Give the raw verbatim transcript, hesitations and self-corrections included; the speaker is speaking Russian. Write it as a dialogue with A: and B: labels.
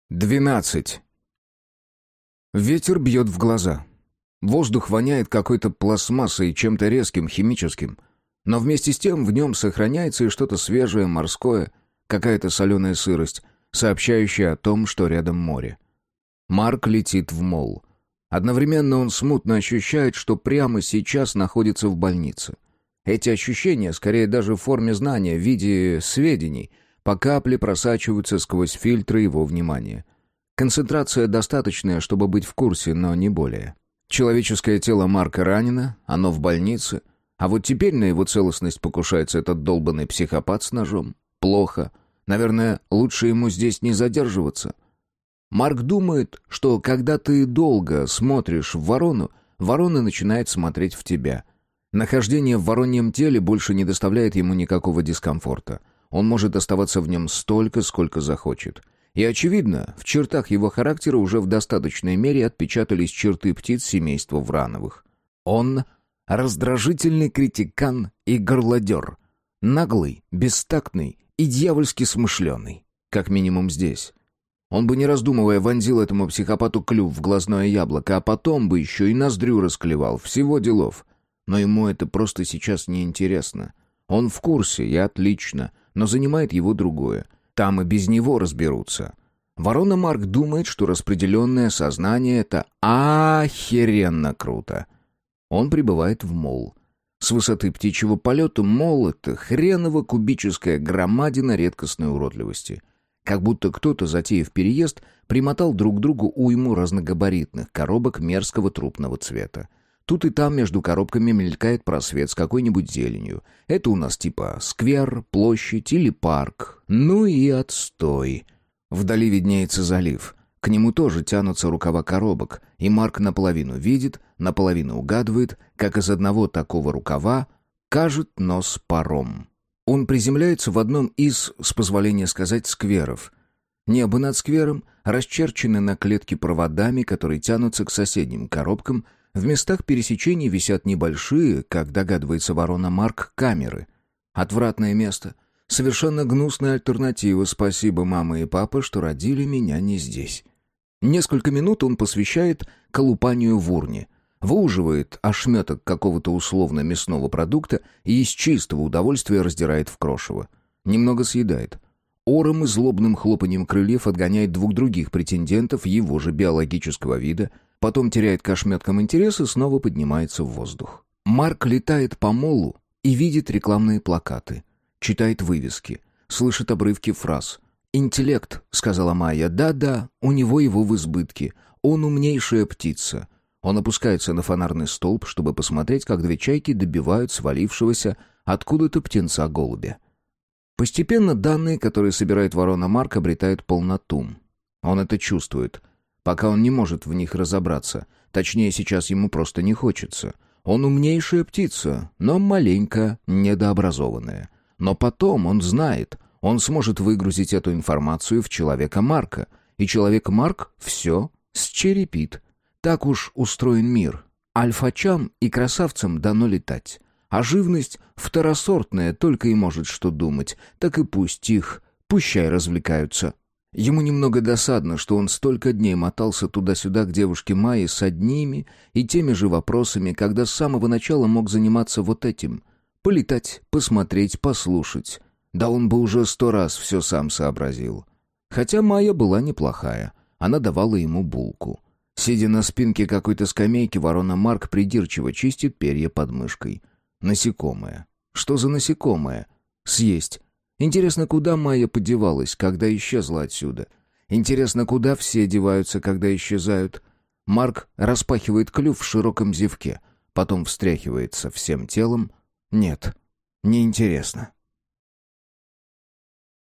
A: Двенадцать. Ветер бьет в глаза. Воздух воняет какой-то пластмассой и чем-то резким, химическим. Но вместе с тем в нем сохраняется и что-то свежее, морское, какая-то соленая сырость, сообщающая о том, что рядом море. Марк летит в мол. Одновременно он смутно ощущает, что прямо сейчас находится в больнице. Эти ощущения, скорее даже в форме знания, в виде сведений, по капле просачиваются сквозь фильтры его внимания. Концентрация достаточная, чтобы быть в курсе, но не более. Человеческое тело Марка ранено, оно в больнице, а вот теперь на его целостность покушается этот долбанный психопат с ножом. Плохо. Наверное, лучше ему здесь не задерживаться. Марк думает, что когда ты долго смотришь в ворону, ворона начинает смотреть в тебя. Нахождение в вороньем теле больше не доставляет ему никакого дискомфорта. Он может оставаться в нем столько, сколько захочет. И, очевидно, в чертах его характера уже в достаточной мере отпечатались черты птиц семейства Врановых. Он — раздражительный критикан и горлодер. Наглый, бестактный и дьявольски смышленый. Как минимум здесь. Он бы, не раздумывая, вонзил этому психопату клюв в глазное яблоко, а потом бы еще и ноздрю расклевал. Всего делов. Но ему это просто сейчас неинтересно. Он в курсе, и отлично, но занимает его другое. Там и без него разберутся. Ворона Марк думает, что распределенное сознание — это охеренно круто. Он прибывает в мол. С высоты птичьего полета мол — это хреново кубическая громадина редкостной уродливости. Как будто кто-то, затеяв переезд, примотал друг к другу уйму разногабаритных коробок мерзкого трупного цвета. Тут и там между коробками мелькает просвет с какой-нибудь зеленью. Это у нас типа сквер, площадь или парк. Ну и отстой. Вдали виднеется залив. К нему тоже тянутся рукава коробок, и Марк наполовину видит, наполовину угадывает, как из одного такого рукава кажет нос паром. Он приземляется в одном из, с позволения сказать, скверов. Небо над сквером расчерчено на клетке проводами, которые тянутся к соседним коробкам. В местах пересечений висят небольшие, как догадывается ворона Марк, камеры. Отвратное место. Совершенно гнусная альтернатива. Спасибо, мама и папа, что родили меня не здесь. Несколько минут он посвящает колупанию в урне. Выуживает ошметок какого-то условно мясного продукта и из чистого удовольствия раздирает в крошево. Немного съедает. Ором и злобным хлопаньем крыльев отгоняет двух других претендентов его же биологического вида, потом теряет к ошметкам интерес и снова поднимается в воздух. Марк летает по молу и видит рекламные плакаты, читает вывески, слышит обрывки фраз. «Интеллект», — сказала Майя, — «да-да, у него его в избытке, он умнейшая птица». Он опускается на фонарный столб, чтобы посмотреть, как две чайки добивают свалившегося откуда-то птенца-голубя. Постепенно данные, которые собирает ворона Марк, обретают полноту. Он это чувствует, пока он не может в них разобраться. Точнее, сейчас ему просто не хочется. Он умнейшая птица, но маленько недообразованная. Но потом он знает, он сможет выгрузить эту информацию в человека Марка, и человек Марк все счерепит. Так уж устроен мир. Альфачам и красавцам дано летать. А живность второсортная только и может что думать. Так и пусть их, пущай развлекаются. Ему немного досадно, что он столько дней мотался туда-сюда к девушке Майе с одними и теми же вопросами, когда с самого начала мог заниматься вот этим. Полетать, посмотреть, послушать. Да он бы уже сто раз все сам сообразил. Хотя Майя была неплохая. Она давала ему булку. Сидя на спинке какой-то скамейки, ворона Марк придирчиво чистит перья под мышкой. Насекомое. Что за насекомое? Съесть. Интересно, куда Майя подевалась, когда исчезла отсюда? Интересно, куда все деваются, когда исчезают? Марк распахивает клюв в широком зевке, потом встряхивается всем телом. Нет, неинтересно.